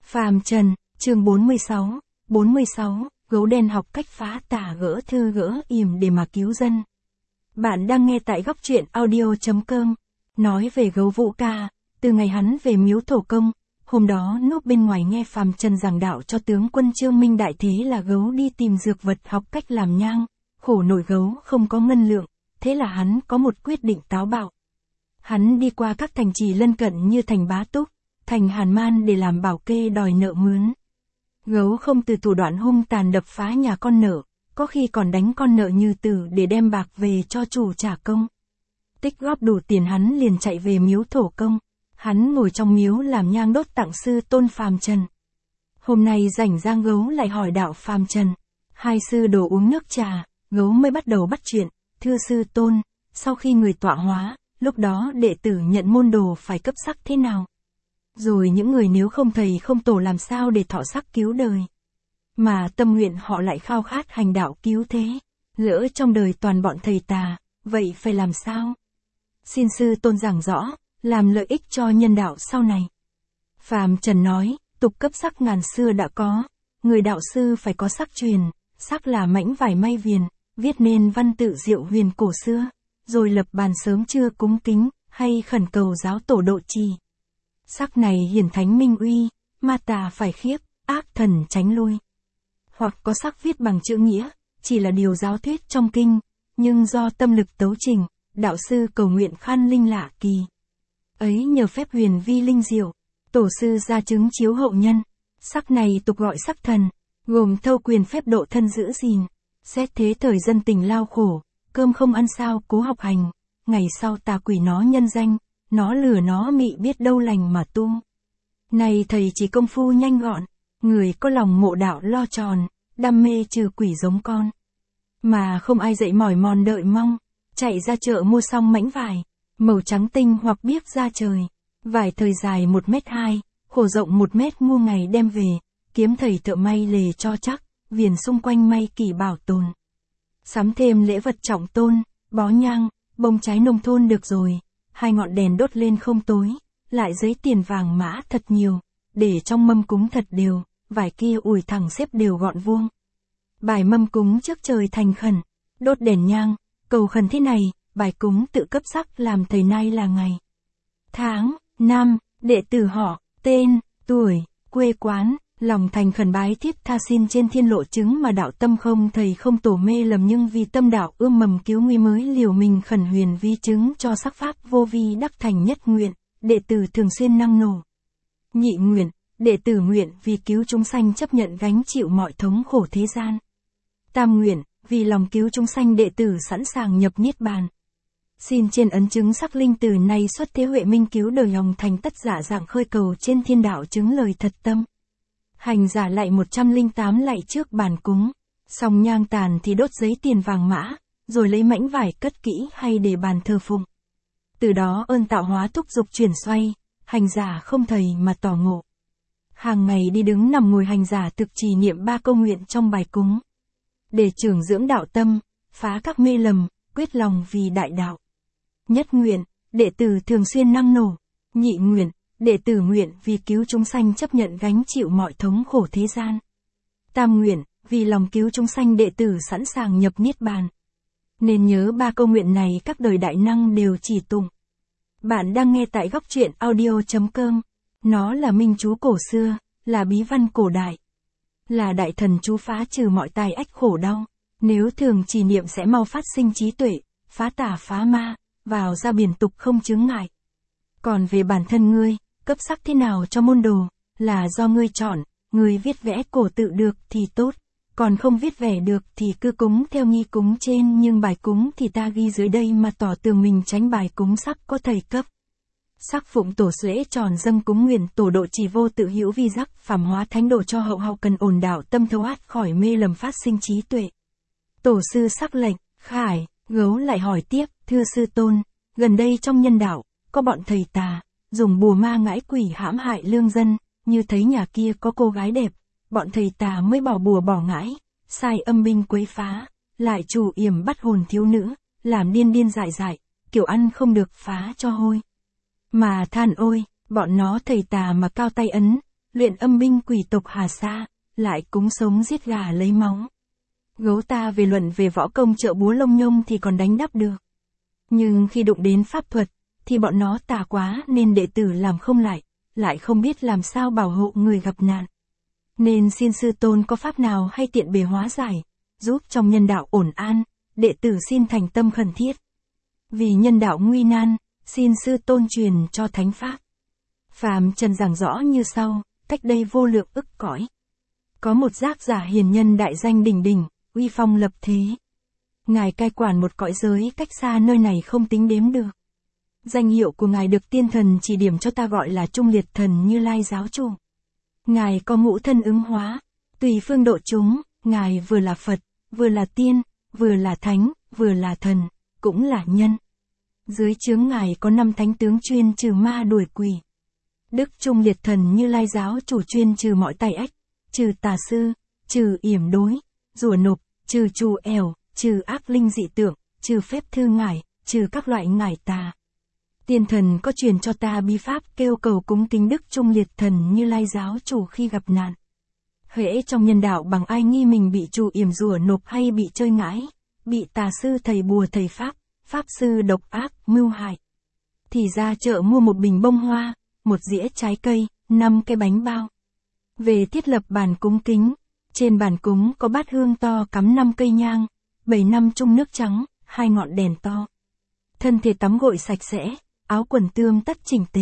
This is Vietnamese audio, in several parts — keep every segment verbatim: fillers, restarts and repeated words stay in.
Phàm Trần, chương bốn mươi sáu, bốn mươi sáu, gấu đen học cách phá tà gỡ thư gỡ yểm để mà cứu dân. Bạn đang nghe tại góc truyện audio chấm com. Nói về gấu Vũ Ca, từ ngày hắn về miếu thổ công, hôm đó núp bên ngoài nghe Phàm Trần giảng đạo cho tướng quân Trương Minh đại thế là gấu đi tìm dược vật học cách làm nhang, khổ nổi gấu không có ngân lượng, thế là hắn có một quyết định táo bạo. Hắn đi qua các thành trì lân cận như thành Bá Túc, thành Hàn Man để làm bảo kê đòi nợ mướn. Gấu không từ thủ đoạn hung tàn đập phá nhà con nợ, có khi còn đánh con nợ như tử để đem bạc về cho chủ trả công. Tích góp đủ tiền hắn liền chạy về miếu thổ công. Hắn ngồi trong miếu làm nhang đốt tặng sư tôn Phàm Trần. Hôm nay rảnh rang gấu lại hỏi đạo Phàm Trần. Hai sư đồ uống nước trà, gấu mới bắt đầu bắt chuyện. Thưa sư tôn, sau khi người tọa hóa, lúc đó đệ tử nhận môn đồ phải cấp sắc thế nào? Rồi những người nếu không thầy không tổ làm sao để thọ sắc cứu đời? Mà tâm nguyện họ lại khao khát hành đạo cứu thế. Lỡ trong đời toàn bọn thầy tà, vậy phải làm sao? Xin sư tôn giảng rõ, làm lợi ích cho nhân đạo sau này. Phàm Trần nói, tục cấp sắc ngàn xưa đã có, người đạo sư phải có sắc truyền, sắc là mảnh vải may viền, viết nên văn tự diệu huyền cổ xưa, rồi lập bàn sớm trưa cúng kính, hay khẩn cầu giáo tổ độ trì. Sắc này hiển thánh minh uy, ma tà phải khiếp, ác thần tránh lui. Hoặc có sắc viết bằng chữ nghĩa, chỉ là điều giáo thuyết trong kinh, nhưng do tâm lực tấu trình, đạo sư cầu nguyện khan linh lạ kỳ. Ấy nhờ phép huyền vi linh diệu, tổ sư ra chứng chiếu hậu nhân. Sắc này tục gọi sắc thần, gồm thâu quyền phép độ thân giữ gìn. Xét thế thời dân tình lao khổ, cơm không ăn sao cố học hành. Ngày sau tà quỷ nó nhân danh, nó lừa nó mị biết đâu lành mà tu. Này thầy chỉ công phu nhanh gọn, người có lòng mộ đạo lo tròn, đam mê trừ quỷ giống con. Mà không ai dậy mỏi mòn đợi mong, chạy ra chợ mua xong mảnh vải, màu trắng tinh hoặc biếc ra trời, vải thời dài một mét hai, khổ rộng một mét mua ngày đem về, kiếm thầy thợ may lề cho chắc, viền xung quanh may kỳ bảo tồn. Sắm thêm lễ vật trọng tôn, bó nhang, bông trái nông thôn được rồi, hai ngọn đèn đốt lên không tối, lại giấy tiền vàng mã thật nhiều, để trong mâm cúng thật đều, vải kia ủi thẳng xếp đều gọn vuông. Bài mâm cúng trước trời thành khẩn, đốt đèn nhang, cầu khẩn thế này, bài cúng tự cấp sắc làm thầy nay là ngày, tháng, năm, đệ tử họ, tên, tuổi, quê quán, lòng thành khẩn bái tiếp tha xin trên thiên lộ chứng mà đạo tâm không thầy không tổ mê lầm nhưng vì tâm đạo ươm mầm cứu nguy mới liều mình khẩn huyền vi chứng cho sắc pháp vô vi đắc thành nhất nguyện, đệ tử thường xuyên năng nổ. Nhị nguyện, đệ tử nguyện vì cứu chúng sanh chấp nhận gánh chịu mọi thống khổ thế gian. Tam nguyện, vì lòng cứu chúng sanh đệ tử sẵn sàng nhập niết bàn. Xin trên ấn chứng sắc linh từ này xuất thế huệ minh cứu đời lòng thành tất giả dạng khơi cầu trên thiên đạo chứng lời thật tâm. Hành giả lại một trăm lẻ tám lạy trước bàn cúng, xong nhang tàn thì đốt giấy tiền vàng mã, rồi lấy mảnh vải cất kỹ hay để bàn thờ phụng. Từ đó ơn tạo hóa thúc dục chuyển xoay, hành giả không thầy mà tỏ ngộ. Hàng ngày đi đứng nằm ngồi hành giả thực trì niệm ba câu nguyện trong bài cúng. Để trưởng dưỡng đạo tâm, phá các mê lầm, quyết lòng vì đại đạo. Nhất nguyện, đệ tử thường xuyên năng nổ. Nhị nguyện, đệ tử nguyện vì cứu chúng sanh chấp nhận gánh chịu mọi thống khổ thế gian. Tam nguyện, vì lòng cứu chúng sanh đệ tử sẵn sàng nhập niết bàn. Nên nhớ ba câu nguyện này các đời đại năng đều chỉ tụng. Bạn đang nghe tại góc truyện audio chấm com. Nó là minh chú cổ xưa, là bí văn cổ đại. Là đại thần chú phá trừ mọi tai ách khổ đau. Nếu thường trì niệm sẽ mau phát sinh trí tuệ, phá tà phá ma, vào ra biển tục không chướng ngại. Còn về bản thân ngươi, cấp sắc thế nào cho môn đồ, là do ngươi chọn, ngươi viết vẽ cổ tự được thì tốt, còn không viết vẽ được thì cứ cúng theo nghi cúng trên nhưng bài cúng thì ta ghi dưới đây mà tỏ tường mình tránh bài cúng sắc có thầy cấp. Sắc phụng tổ lễ tròn dâng cúng nguyện tổ độ trì vô tự hữu vi giác phàm hóa thánh độ cho hậu hậu cần ổn đạo tâm thấu át khỏi mê lầm phát sinh trí tuệ. Tổ sư sắc lệnh, khải, gấu lại hỏi tiếp, thưa sư tôn, gần đây trong nhân đạo, có bọn thầy tà, dùng bùa ma ngãi quỷ hãm hại lương dân, như thấy nhà kia có cô gái đẹp, bọn thầy tà mới bỏ bùa bỏ ngãi, sai âm binh quấy phá, lại chủ yểm bắt hồn thiếu nữ, làm điên điên dại dại, kiểu ăn không được phá cho hôi. Mà than ôi, bọn nó thầy tà mà cao tay ấn, luyện âm binh quỷ tộc Hà Sa, lại cúng sống giết gà lấy máu. Gấu ta về luận về võ công trợ búa lông nhông thì còn đánh đáp được. Nhưng khi đụng đến pháp thuật, thì bọn nó tà quá nên đệ tử làm không lại, lại không biết làm sao bảo hộ người gặp nạn. Nên xin sư tôn có pháp nào hay tiện bề hóa giải, giúp trong nhân đạo ổn an, đệ tử xin thành tâm khẩn thiết. Vì nhân đạo nguy nan, xin sư tôn truyền cho thánh pháp. Phàm trần giảng rõ như sau, cách đây vô lượng ức cõi. Có một giác giả hiền nhân đại danh đỉnh đỉnh, uy phong lập thế. Ngài cai quản một cõi giới cách xa nơi này không tính đếm được. Danh hiệu của Ngài được tiên thần chỉ điểm cho ta gọi là Trung Liệt Thần Như Lai giáo chủ. Ngài có ngũ thân ứng hóa, tùy phương độ chúng, Ngài vừa là Phật, vừa là tiên, vừa là thánh, vừa là thần, cũng là nhân. Dưới chướng Ngài có năm thánh tướng chuyên trừ ma đuổi quỷ. Đức Trung Liệt Thần Như Lai giáo chủ chuyên trừ mọi tai ách, trừ tà sư, trừ yểm đối, rủa nộp, trừ trù ẻo, trừ ác linh dị tượng, trừ phép thư ngải, trừ các loại ngải tà. Tiên thần có truyền cho ta bí pháp kêu cầu cúng kính Đức Trung Liệt Thần Như Lai giáo chủ khi gặp nạn. Hễ trong nhân đạo bằng ai nghi mình bị trù yểm rủa nộp hay bị chơi ngải, bị tà sư thầy bùa thầy pháp, pháp sư độc ác, mưu hại, thì ra chợ mua một bình bông hoa, một dĩa trái cây, năm cái bánh bao. Về thiết lập bàn cúng kính, trên bàn cúng có bát hương to cắm năm cây nhang, bảy năm chung nước trắng, hai ngọn đèn to. Thân thể tắm gội sạch sẽ, áo quần tươm tất chỉnh tề.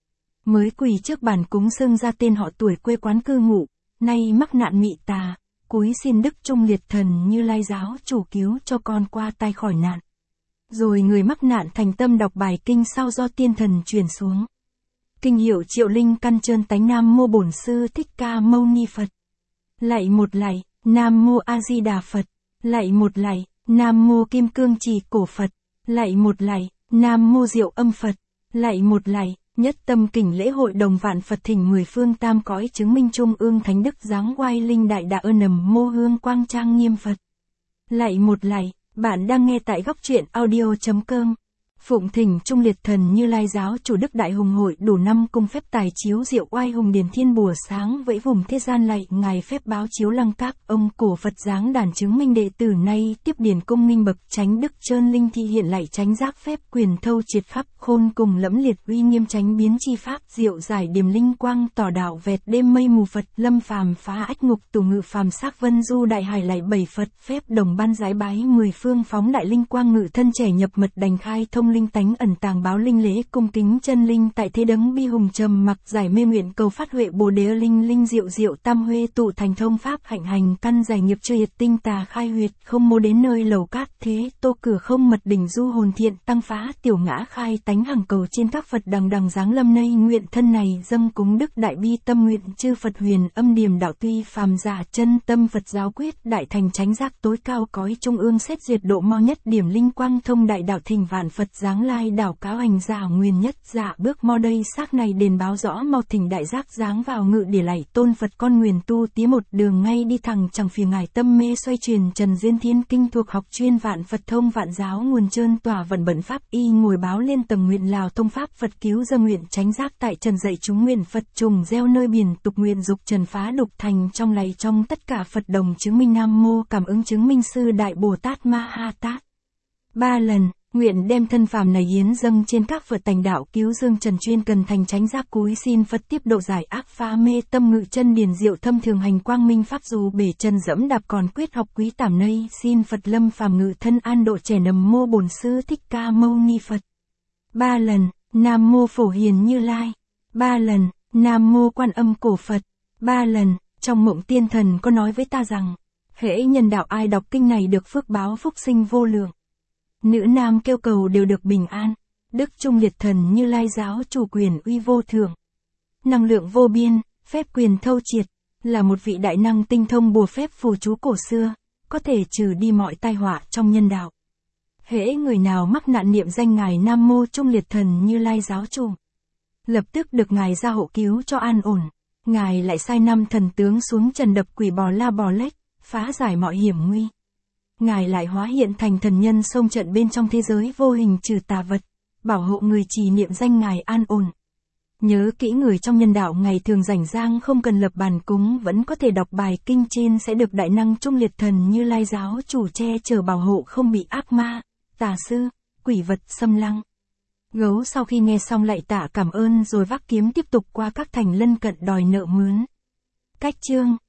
Mới quỳ trước bàn cúng xưng ra tên họ tuổi quê quán cư ngụ, nay mắc nạn mị tà, cúi xin Đức Trung Liệt Thần Như Lai giáo chủ cứu cho con qua tai khỏi nạn. Rồi người mắc nạn thành tâm đọc bài kinh sau do tiên thần truyền xuống. Kinh hiệu Triệu Linh Căn Trơn Tánh Nam Mô Bổn Sư Thích Ca Mâu Ni Phật. Lạy một lạy, Nam Mô A Di Đà Phật. Lạy một lạy, Nam Mô Kim Cương Trì Cổ Phật. Lạy một lạy, Nam Mô Diệu Âm Phật. Lạy một lạy, nhất tâm kỉnh lễ hội đồng vạn Phật thỉnh mười phương tam cõi chứng minh trung ương thánh đức giáng oai linh đại đạo ơn nầm mô hương quang trang nghiêm Phật. Lạy một lạy, bạn đang nghe tại góc truyện audio.com. Phụng thỉnh Trung Liệt Thần Như Lai giáo chủ Đức Đại Hùng hội đủ năm cung phép tài chiếu diệu oai hùng điển thiên bùa sáng vẫy vùng thế gian lạy ngài phép báo chiếu lăng các ông cổ Phật giáng đàn chứng minh đệ tử nay tiếp điển cung nghinh bậc chánh đức trơn linh thi hiện lạy tránh giác phép quyền thâu triệt khắp khôn cùng lẫm liệt uy nghiêm tránh biến chi pháp diệu giải điểm linh quang tỏ đạo vẹt đêm mây mù Phật lâm phàm phá ách ngục tù ngự phàm xác vân du đại hải lạy bảy Phật phép đồng ban giải bái mười phương phóng đại linh quang ngự thân trẻ nhập mật đành khai thông linh tánh ẩn tàng báo linh lễ cung kính chân linh tại thế đấng bi hùng trầm mặc giải mê nguyện cầu phát huệ bồ đề linh linh diệu diệu tam huê tụ thành thông pháp hạnh hành căn giải nghiệp chưa hiệt tinh tà khai huyệt không mô đến nơi lầu cát thế tô cửa không mật đỉnh du hồn thiện tăng phá tiểu ngã khai tánh hằng cầu trên các Phật đằng đằng giáng lâm nay nguyện thân này dâng cúng đức đại bi tâm nguyện chư Phật huyền âm điềm đạo tuy phàm giả chân tâm Phật giáo quyết đại thành chánh giác tối cao cõi trung ương xét duyệt độ mau nhất điểm linh quang thông đại đạo thỉnh vạn Phật giáng lai đảo cáo hành giả nguyên nhất giả bước mo đây xác này đền báo rõ mau thỉnh đại giác giáng vào ngự để lạy tôn Phật con nguyền tu tí một đường ngay đi thẳng chẳng phiền ngài tâm mê xoay truyền trần duyên thiên kinh thuộc học chuyên vạn Phật thông vạn giáo nguồn trơn tỏa vận bẩn pháp y ngồi báo lên tầng nguyện lào thông pháp Phật cứu dâng nguyện tránh giác tại trần dạy chúng nguyện Phật trùng gieo nơi biển tục nguyện dục trần phá đục thành trong lạy trong tất cả Phật đồng chứng minh Nam Mô cảm ứng chứng minh sư đại Bồ Tát Ma Ha Tát. Ba lần nguyện đem thân phàm này hiến dâng trên các Phật tành đạo cứu dương trần chuyên cần thành tránh giác cúi xin Phật tiếp độ giải ác phá mê tâm ngự chân điển diệu thâm thường hành quang minh pháp dù bể chân dẫm đạp còn quyết học quý tảm nây xin Phật lâm phàm ngự thân an độ trẻ nầm mô bổn sư Thích Ca Mâu Ni Phật. Ba lần, Nam Mô Phổ Hiền Như Lai. Ba lần, Nam Mô Quan Âm Cổ Phật. Ba lần, trong mộng tiên thần có nói với ta rằng, hễ nhân đạo ai đọc kinh này được phước báo phúc sinh vô lượng. Nữ nam kêu cầu đều được bình an. Đức Trung Liệt Thần Như Lai giáo chủ quyền uy vô thượng. Năng lượng vô biên, phép quyền thâu triệt, là một vị đại năng tinh thông bùa phép phù chú cổ xưa, có thể trừ đi mọi tai họa trong nhân đạo. Hễ người nào mắc nạn niệm danh ngài Nam Mô Trung Liệt Thần Như Lai giáo chủ, lập tức được ngài ra hộ cứu cho an ổn. Ngài lại sai năm thần tướng xuống trần đập quỷ bò la bò lách, phá giải mọi hiểm nguy. Ngài lại hóa hiện thành thần nhân xông trận bên trong thế giới vô hình trừ tà vật, bảo hộ người trì niệm danh ngài an ổn. Nhớ kỹ người trong nhân đạo ngày thường rảnh rang không cần lập bàn cúng vẫn có thể đọc bài kinh trên sẽ được đại năng trung liệt thần Như Lai giáo chủ che chở bảo hộ không bị ác ma, tà sư, quỷ vật xâm lăng. Gấu sau khi nghe xong lạy tạ cảm ơn rồi vác kiếm tiếp tục qua các thành lân cận đòi nợ mướn. Cách chương